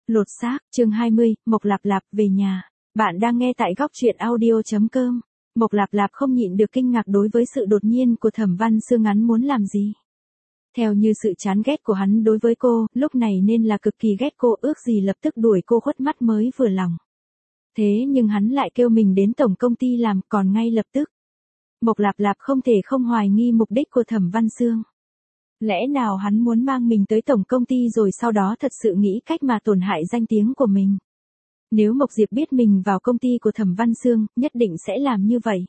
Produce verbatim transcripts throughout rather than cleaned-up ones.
Lột xác, chương hai mươi, Mộc Lạp Lạp về nhà. Bạn đang nghe tại góc truyện audio chấm com. Mộc Lạp Lạp không nhịn được kinh ngạc đối với sự đột nhiên của Thẩm Văn Sương. Hắn muốn làm gì? Theo như sự chán ghét của hắn đối với cô, lúc này nên là cực kỳ ghét cô, ước gì lập tức đuổi cô khuất mắt mới vừa lòng. Thế nhưng hắn lại kêu mình đến tổng công ty làm, còn ngay lập tức. Mộc Lạp Lạp không thể không hoài nghi mục đích của Thẩm Văn Sương. Lẽ nào hắn muốn mang mình tới tổng công ty rồi sau đó thật sự nghĩ cách mà tổn hại danh tiếng của mình? Nếu Mộc Diệp biết mình vào công ty của Thẩm Văn Sương, nhất định sẽ làm như vậy.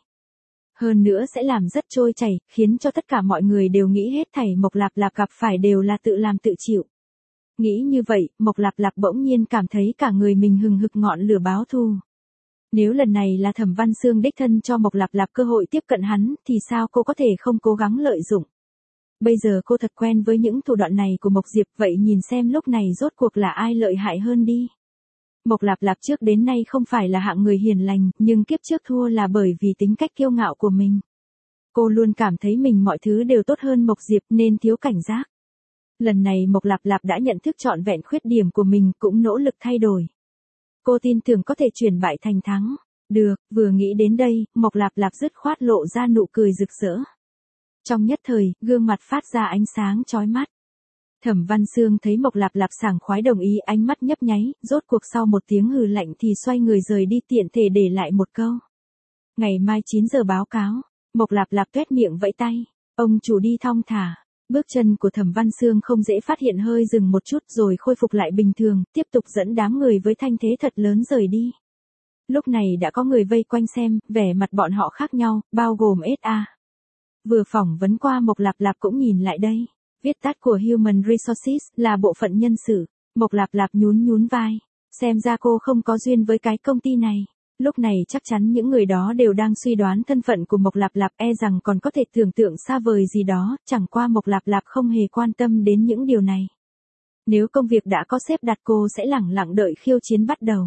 Hơn nữa sẽ làm rất trôi chảy, khiến cho tất cả mọi người đều nghĩ hết thảy Mộc Lạp Lạp gặp phải đều là tự làm tự chịu. Nghĩ như vậy, Mộc Lạp Lạp bỗng nhiên cảm thấy cả người mình hừng hực ngọn lửa báo thù. Nếu lần này là Thẩm Văn Sương đích thân cho Mộc Lạp Lạp cơ hội tiếp cận hắn, thì sao cô có thể không cố gắng lợi dụng? Bây giờ cô thật quen với những thủ đoạn này của Mộc Diệp, vậy nhìn xem lúc này rốt cuộc là ai lợi hại hơn đi. Mộc Lạp Lạp trước đến nay không phải là hạng người hiền lành, nhưng kiếp trước thua là bởi vì tính cách kiêu ngạo của mình. Cô luôn cảm thấy mình mọi thứ đều tốt hơn Mộc Diệp nên thiếu cảnh giác. Lần này Mộc Lạp Lạp đã nhận thức trọn vẹn khuyết điểm của mình, cũng nỗ lực thay đổi. Cô tin tưởng có thể chuyển bại thành thắng. Được, vừa nghĩ đến đây, Mộc Lạp Lạp dứt khoát lộ ra nụ cười rực rỡ. Trong nhất thời, gương mặt phát ra ánh sáng chói mắt. Thẩm Văn Sương thấy Mộc Lạp Lạp sảng khoái đồng ý, ánh mắt nhấp nháy, rốt cuộc sau một tiếng hừ lạnh thì xoay người rời đi, tiện thể để lại một câu. Ngày mai chín giờ báo cáo. Mộc Lạp Lạp tuét miệng vẫy tay. Ông chủ đi thong thả. Bước chân của Thẩm Văn Sương không dễ phát hiện, hơi dừng một chút rồi khôi phục lại bình thường, tiếp tục dẫn đám người với thanh thế thật lớn rời đi. Lúc này đã có người vây quanh xem, vẻ mặt bọn họ khác nhau, bao gồm ét a. Vừa phỏng vấn qua Mộc Lạp Lạp cũng nhìn lại đây. Viết tắt của Human Resources là bộ phận nhân sự. Mộc Lạp Lạp nhún nhún vai. Xem ra cô không có duyên với cái công ty này. Lúc này chắc chắn những người đó đều đang suy đoán thân phận của Mộc Lạp Lạp, e rằng còn có thể tưởng tượng xa vời gì đó, chẳng qua Mộc Lạp Lạp không hề quan tâm đến những điều này. Nếu công việc đã có sếp đặt, cô sẽ lẳng lặng đợi khiêu chiến bắt đầu.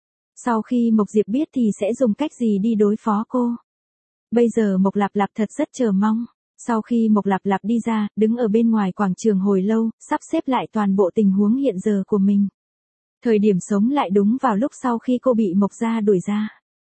Sau khi Mộc Diệp biết thì sẽ dùng cách gì đi đối phó cô. Bây giờ Mộc Lạp Lạp thật rất chờ mong. Sau khi Mộc Lạp Lạp đi ra, đứng ở bên ngoài quảng trường hồi lâu, sắp xếp lại toàn bộ tình huống hiện giờ của mình. Thời điểm sống lại đúng vào lúc sau khi cô bị Mộc gia đuổi ra.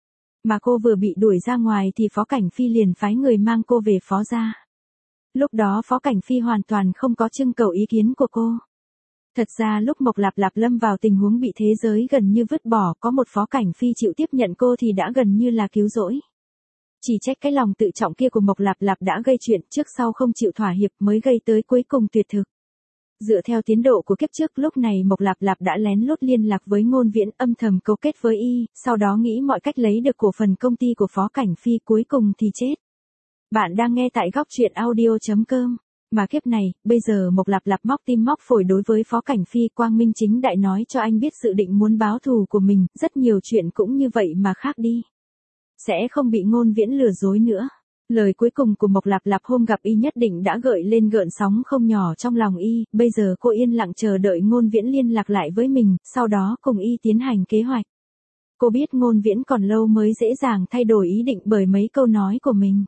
Mà cô vừa bị đuổi ra ngoài thì Phó Cảnh Phi liền phái người mang cô về Phó gia. Lúc đó Phó Cảnh Phi hoàn toàn không có trưng cầu ý kiến của cô. Thật ra lúc Mộc Lạp Lạp lâm vào tình huống bị thế giới gần như vứt bỏ, có một Phó Cảnh Phi chịu tiếp nhận cô thì đã gần như là cứu rỗi. Chỉ trách cái lòng tự trọng kia của Mộc Lạp Lạp đã gây chuyện, trước sau không chịu thỏa hiệp mới gây tới cuối cùng tuyệt thực. Dựa theo tiến độ của kiếp trước, lúc này Mộc Lạp Lạp đã lén lút liên lạc với Ngôn Viễn, âm thầm cấu kết với y, sau đó nghĩ mọi cách lấy được cổ phần công ty của Phó Cảnh Phi, cuối cùng thì chết. Bạn đang nghe tại góc truyện audio chấm com. Mà kiếp này, bây giờ Mộc Lạp Lạp móc tim móc phổi đối với Phó Cảnh Phi, quang minh chính đại nói cho anh biết dự định muốn báo thù của mình, rất nhiều chuyện cũng như vậy mà khác đi. Sẽ không bị Ngôn Viễn lừa dối nữa. Lời cuối cùng của Mộc Lạp Lạp hôm gặp y nhất định đã gợi lên gợn sóng không nhỏ trong lòng y, bây giờ cô yên lặng chờ đợi Ngôn Viễn liên lạc lại với mình, sau đó cùng y tiến hành kế hoạch. Cô biết Ngôn Viễn còn lâu mới dễ dàng thay đổi ý định bởi mấy câu nói của mình.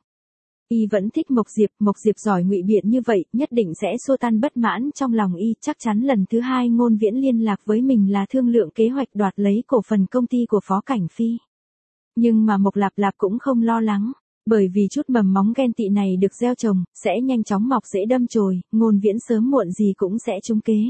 Y vẫn thích Mộc Diệp, Mộc Diệp giỏi ngụy biện như vậy, nhất định sẽ xua tan bất mãn trong lòng y, chắc chắn lần thứ hai Ngôn Viễn liên lạc với mình là thương lượng kế hoạch đoạt lấy cổ phần công ty của Phó Cảnh Phi. Nhưng mà Mộc Lạp Lạp cũng không lo lắng, bởi vì chút mầm móng ghen tị này được gieo trồng, sẽ nhanh chóng mọc rễ đâm chồi, Ngôn Viễn sớm muộn gì cũng sẽ trúng kế.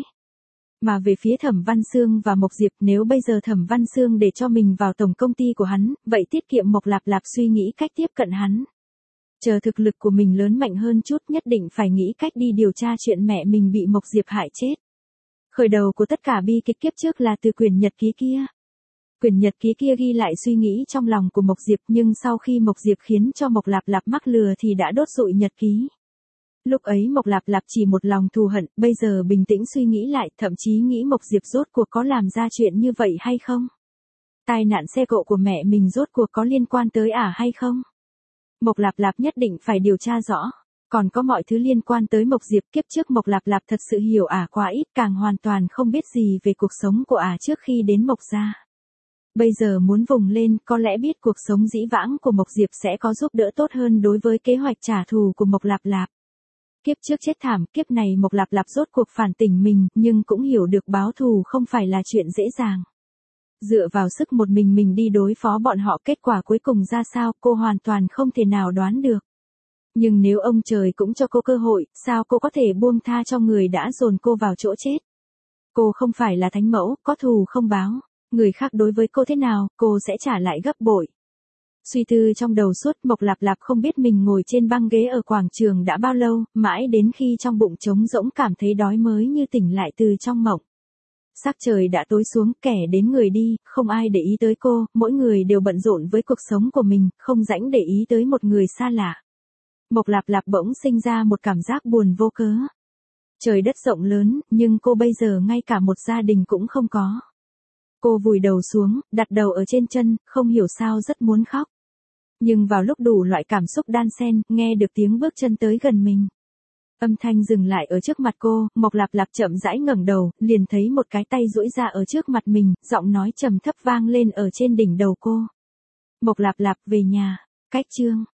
Mà về phía Thẩm Văn Sương và Mộc Diệp, nếu bây giờ Thẩm Văn Sương để cho mình vào tổng công ty của hắn, vậy tiết kiệm Mộc Lạp Lạp suy nghĩ cách tiếp cận hắn. Chờ thực lực của mình lớn mạnh hơn chút, nhất định phải nghĩ cách đi điều tra chuyện mẹ mình bị Mộc Diệp hại chết. Khởi đầu của tất cả bi kịch kiếp trước là từ quyển nhật ký kia. Quyển nhật ký kia ghi lại suy nghĩ trong lòng của Mộc Diệp, nhưng sau khi Mộc Diệp khiến cho Mộc Lạp Lạp mắc lừa thì đã đốt rụi nhật ký. Lúc ấy Mộc Lạp Lạp chỉ một lòng thù hận, bây giờ bình tĩnh suy nghĩ lại, thậm chí nghĩ Mộc Diệp rốt cuộc có làm ra chuyện như vậy hay không? Tai nạn xe cộ của mẹ mình rốt cuộc có liên quan tới ả hay không? Mộc Lạp Lạp nhất định phải điều tra rõ. Còn có mọi thứ liên quan tới Mộc Diệp, kiếp trước Mộc Lạp Lạp thật sự hiểu ả quá ít, càng hoàn toàn không biết gì về cuộc sống của ả trước khi đến Mộc gia. Bây giờ muốn vùng lên, có lẽ biết cuộc sống dĩ vãng của Mộc Diệp sẽ có giúp đỡ tốt hơn đối với kế hoạch trả thù của Mộc Lạp Lạp. Kiếp trước chết thảm, kiếp này Mộc Lạp Lạp rốt cuộc phản tỉnh mình, nhưng cũng hiểu được báo thù không phải là chuyện dễ dàng. Dựa vào sức một mình mình đi đối phó bọn họ, kết quả cuối cùng ra sao, cô hoàn toàn không thể nào đoán được. Nhưng nếu ông trời cũng cho cô cơ hội, sao cô có thể buông tha cho người đã dồn cô vào chỗ chết? Cô không phải là thánh mẫu, có thù không báo. Người khác đối với cô thế nào, cô sẽ trả lại gấp bội. Suy tư trong đầu suốt, Mộc Lạp Lạp không biết mình ngồi trên băng ghế ở quảng trường đã bao lâu, mãi đến khi trong bụng trống rỗng cảm thấy đói mới như tỉnh lại từ trong mộng. Sắc trời đã tối xuống, kẻ đến người đi, không ai để ý tới cô, mỗi người đều bận rộn với cuộc sống của mình, không rảnh để ý tới một người xa lạ. Mộc Lạp Lạp bỗng sinh ra một cảm giác buồn vô cớ. Trời đất rộng lớn, nhưng cô bây giờ ngay cả một gia đình cũng không có. Cô vùi đầu xuống, đặt đầu ở trên chân, không hiểu sao rất muốn khóc. Nhưng vào lúc đủ loại cảm xúc đan xen, nghe được tiếng bước chân tới gần mình. Âm thanh dừng lại ở trước mặt cô, Mộc Lạp Lạp chậm rãi ngẩng đầu, liền thấy một cái tay duỗi ra ở trước mặt mình, giọng nói trầm thấp vang lên ở trên đỉnh đầu cô. Mộc Lạp Lạp, về nhà. Cách chương